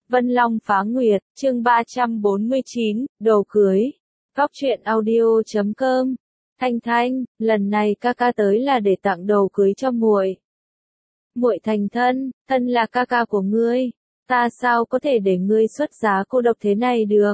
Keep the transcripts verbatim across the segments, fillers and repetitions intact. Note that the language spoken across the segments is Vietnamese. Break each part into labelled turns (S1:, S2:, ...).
S1: Vân Long phá nguyệt, chương ba trăm bốn mươi chín, đồ cưới. Góc truyện audio chấm com. Thanh Thanh, lần này ca ca tới là để tặng đồ cưới cho muội. Muội thành thân, thân là ca ca của ngươi, ta sao có thể để ngươi xuất giá cô độc thế này được.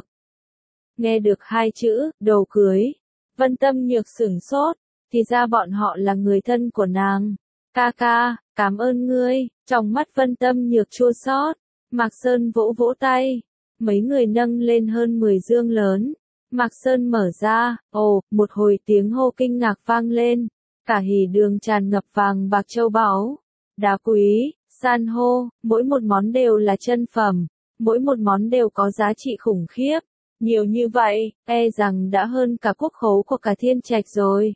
S1: Nghe được hai chữ, đồ cưới, Vân Tâm Nhược sửng sốt, thì ra bọn họ là người thân của nàng. Ca ca, cảm ơn ngươi, trong mắt Vân Tâm Nhược chua xót. Mạc Sơn vỗ vỗ tay, mấy người nâng lên hơn mười dương lớn. Mạc Sơn mở ra, ồ, một hồi tiếng hô kinh ngạc vang lên, cả hỉ đường tràn ngập vàng bạc châu báu, đá quý, san hô, mỗi một món đều là chân phẩm, mỗi một món đều có giá trị khủng khiếp, nhiều như vậy, e rằng đã hơn cả quốc khố của cả Thiên Trạch rồi.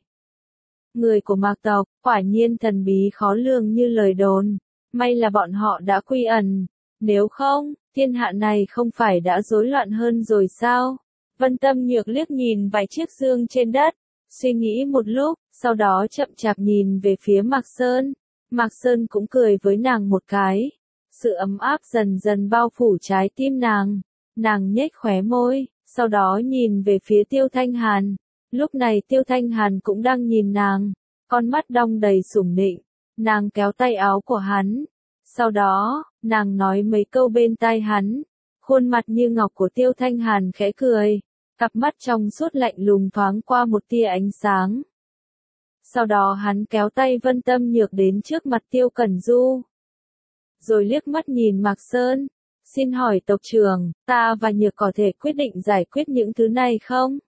S1: Người của Mạc tộc, quả nhiên thần bí khó lường như lời đồn, may là bọn họ đã quy ẩn. Nếu không, thiên hạ này không phải đã rối loạn hơn rồi sao? Vân Tâm Nhược liếc nhìn vài chiếc dương trên đất, suy nghĩ một lúc, sau đó chậm chạp nhìn về phía Mạc Sơn. Mạc Sơn cũng cười với nàng một cái. Sự ấm áp dần dần bao phủ trái tim nàng. Nàng nhếch khóe môi, sau đó nhìn về phía Tiêu Thanh Hàn. Lúc này Tiêu Thanh Hàn cũng đang nhìn nàng, con mắt đong đầy sủng nịnh. Nàng kéo tay áo của hắn. Sau đó, nàng nói mấy câu bên tai hắn, khuôn mặt như ngọc của Tiêu Thanh Hàn khẽ cười, cặp mắt trong suốt lạnh lùng thoáng qua một tia ánh sáng. Sau đó hắn kéo tay Vân Tâm Nhược đến trước mặt Tiêu Cẩn Du. Rồi liếc mắt nhìn Mạc Sơn, xin hỏi tộc trưởng, ta và Nhược có thể quyết định giải quyết những thứ này không?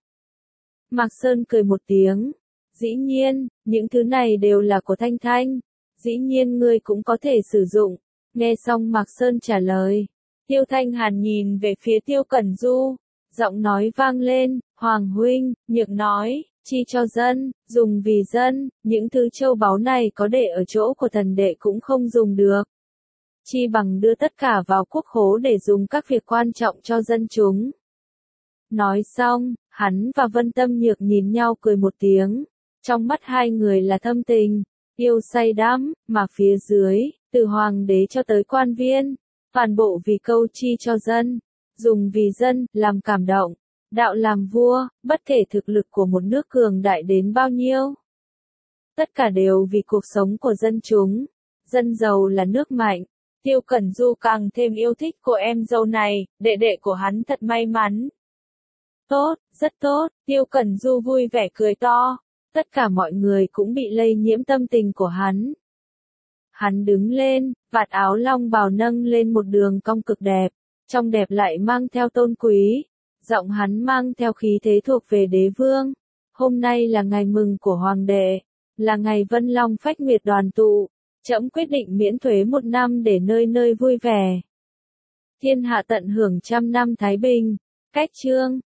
S1: Mạc Sơn cười một tiếng, dĩ nhiên, những thứ này đều là của Thanh Thanh. Dĩ nhiên ngươi cũng có thể sử dụng. Nghe xong Mạc Sơn trả lời. Tiêu Thanh Hàn nhìn về phía Tiêu Cẩn Du. Giọng nói vang lên, Hoàng huynh, Nhược nói, chi cho dân, dùng vì dân, những thứ châu báu này có để ở chỗ của thần đệ cũng không dùng được. Chi bằng đưa tất cả vào quốc khố để dùng các việc quan trọng cho dân chúng. Nói xong, hắn và Vân Tâm Nhược nhìn nhau cười một tiếng. Trong mắt hai người là thâm tình. Yêu say đắm, mà phía dưới, từ hoàng đế cho tới quan viên, toàn bộ vì câu chi cho dân, dùng vì dân, làm cảm động, đạo làm vua, bất kể thực lực của một nước cường đại đến bao nhiêu. Tất cả đều vì cuộc sống của dân chúng, dân giàu là nước mạnh. Tiêu Cẩn Du càng thêm yêu thích cô em dâu này, đệ đệ của hắn thật may mắn. Tốt, rất tốt, Tiêu Cẩn Du vui vẻ cười to. Tất cả mọi người cũng bị lây nhiễm tâm tình của hắn. Hắn đứng lên, vạt áo long bào nâng lên một đường cong cực đẹp, trong đẹp lại mang theo tôn quý. Giọng hắn mang theo khí thế thuộc về đế vương. Hôm nay là ngày mừng của hoàng đệ, là ngày Vân Long phách nguyệt đoàn tụ. Trẫm quyết định miễn thuế một năm để nơi nơi vui vẻ. Thiên hạ tận hưởng trăm năm thái bình. Cách chương.